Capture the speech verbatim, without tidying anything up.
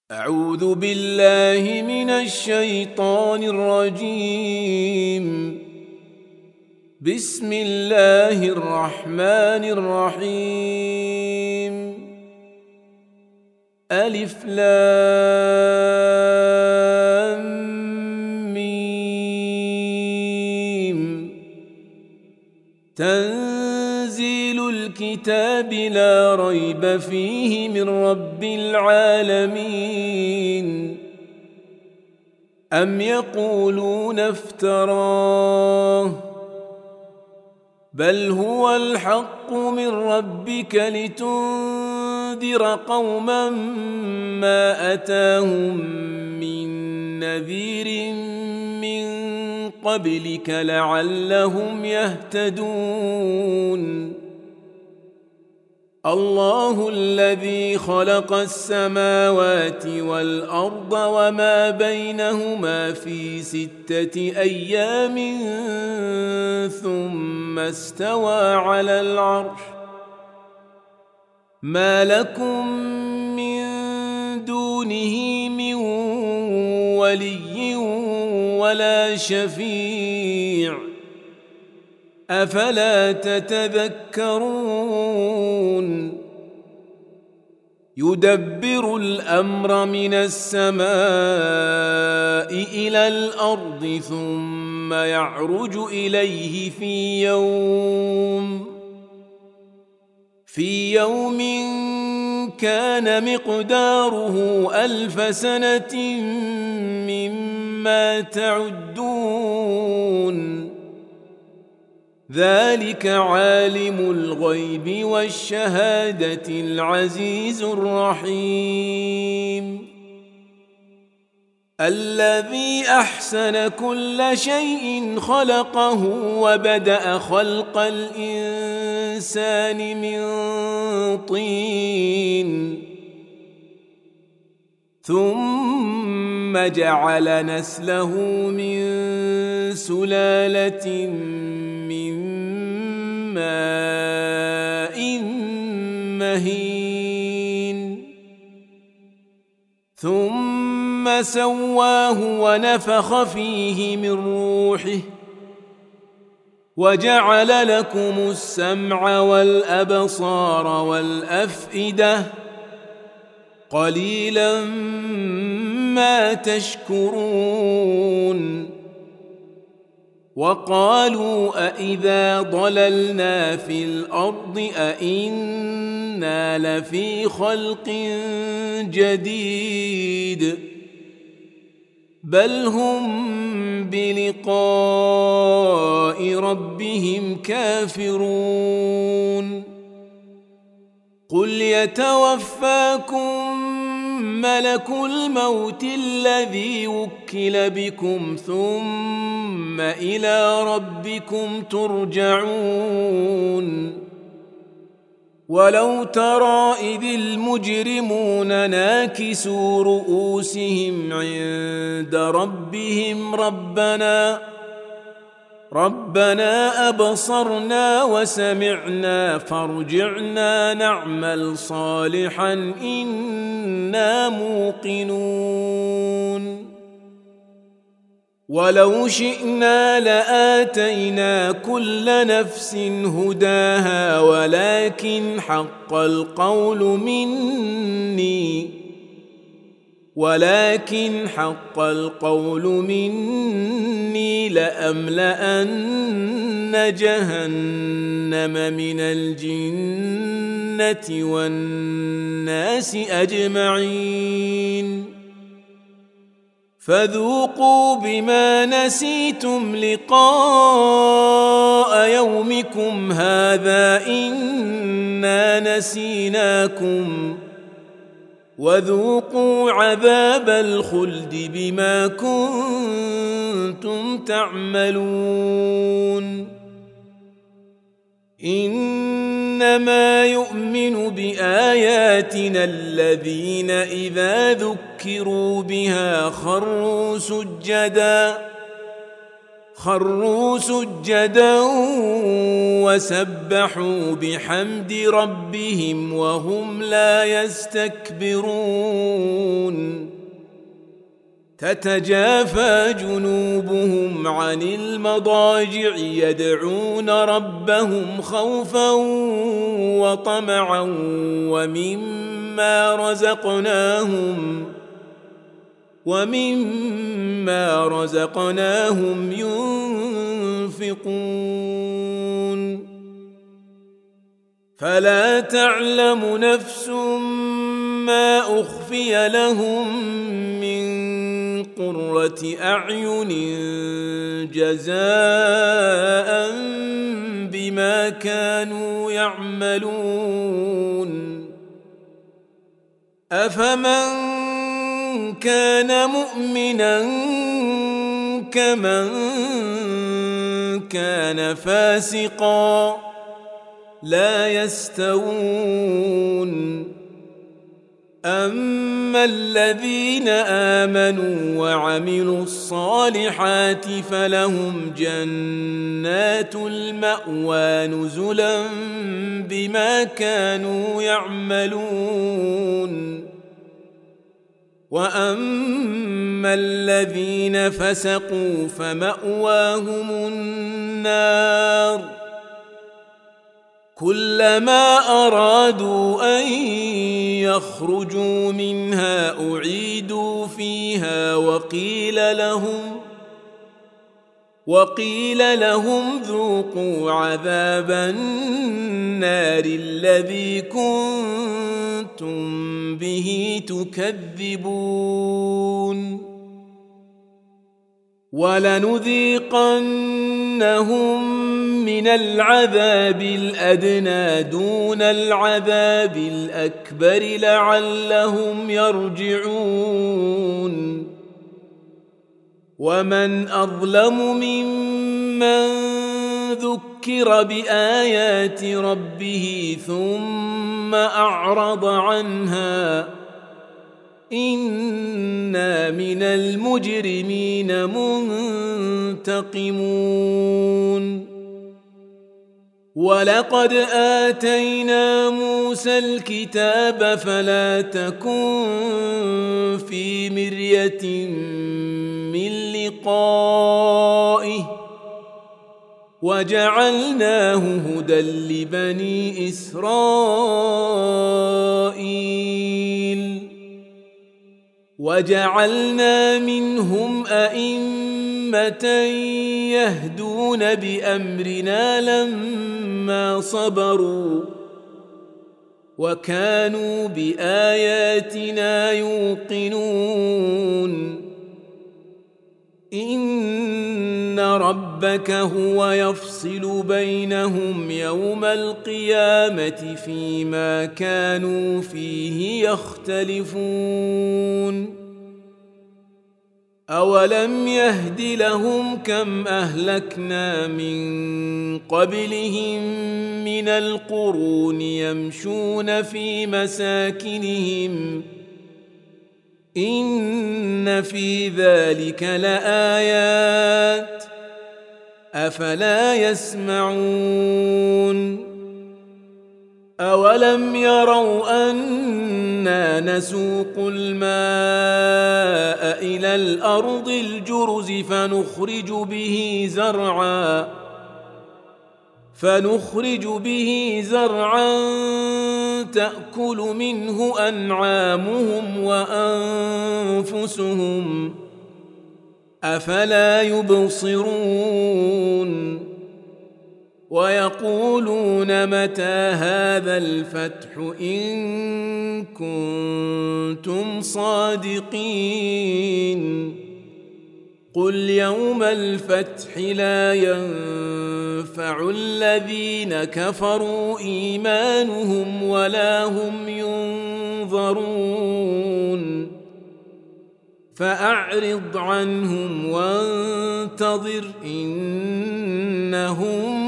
أعوذ بالله من الشيطان الرجيم. بسم الله الرحمن الرحيم. ألف لام ميم. تنزيل الكتاب لا ريب فيه من رب العالمين. أم يقولون افتراه بل هو الحق من ربك لتنذر قوما ما أتاهم من نذير من قبلك لعلهم يهتدون. الله الذي خلق السماوات والأرض وما بينهما في ستة أيام ثم استوى على العرش. ما لكم من دونه من ولي ولا شفيع أفلا تتذكرون. يدبر الأمر من السماء إلى الأرض ثم يعرج إليه في يوم في يوم كان مقداره ألف سنة مما تعدون. ذلك عالم الغيب والشهادة العزيز الرحيم. الذي أحسن كل شيء خلقه وبدأ خلق الإنسان من طين ثم جعل نسله من سلالة من ماء مهين ثم سواه ونفخ فيه من روحه وجعل لكم السمع والأبصار والأفئدة قليلا ما تشكرون. وقالوا أإذا ضللنا في الأرض أإنا لفي خلق جديد بل هم بلقاء ربهم كافرون. قل يتوفاكم ملك الموت الذي وكل بكم ثم إلى ربكم ترجعون. ولو ترى إذ المجرمون ناكسوا رؤوسهم عند ربهم ربنا ربنا أبصرنا وسمعنا فارجعنا نعمل صالحا إنا موقنون. ولو شئنا لآتينا كل نفس هداها ولكن حق القول مني ولكن حق القول مني لأملأن جهنم من الجنة والناس أجمعين. فذوقوا بما نسيتم لقاء يومكم هذا إنا نسيناكم وذوقوا عذاب الخلد بما كنتم تعملون. إنما يؤمن بآياتنا الذين إذا ذكروا بها خروا سجدا خروا سجدا وسبحوا بحمد ربهم وهم لا يستكبرون تتجافى جنوبهم عن المضاجع يدعون ربهم خوفا وطمعا ومما رزقناهم ومما رزقناهم ينفقون فلا تعلم نفس ما أخفي لهم من قرة أعين جزاء بما كانوا يعملون أفمن كان مؤمنا كمن كان فاسقا لا يستوون أما الذين آمنوا وعملوا الصالحات فلهم جنات المأوى نزلا بما كانوا يعملون وأما الذين فسقوا فمأواهم النار كلما أرادوا أن يخرجوا منها أعيدوا فيها وقيل لهم وقيل لهم ذوقوا عذاب النار الذي كنتم به تكذبون ولنذيقنهم من العذاب الأدنى دون العذاب الأكبر لعلهم يرجعون ومن أظلم ممن ذكر بآيات ربه ثم أعرض عنها إنا من المجرمين منتقمون ولقد آتينا موسى الكتاب فلا تكن في مرية من لقائه وجعلناه هدى لبني إسرائيل وجعلنا منهم أئمة يهدون بأمرنا لما صبروا وكانوا بآياتنا يوقنون إن ربك هو يفصل بينهم يوم القيامة فيما كانوا فيه يختلفون أولم يهد لهم كم أهلكنا من قبلهم من القرون يمشون في مساكنهم إن في ذلك لآيات أفلا يسمعون أولم يروا أنا نسوق الماء إلى الأرض الجرز فنخرج به زرعا فنخرج به زرعا تأكل منه أنعامهم وأنفسهم أفلا يبصرون ويقولون متى هذا الفتح إن كنتم صادقين قل يوم الفتح لا ينفع الذين كفروا إيمانهم ولا هم ينظرون فأعرض عنهم وانتظر إنهم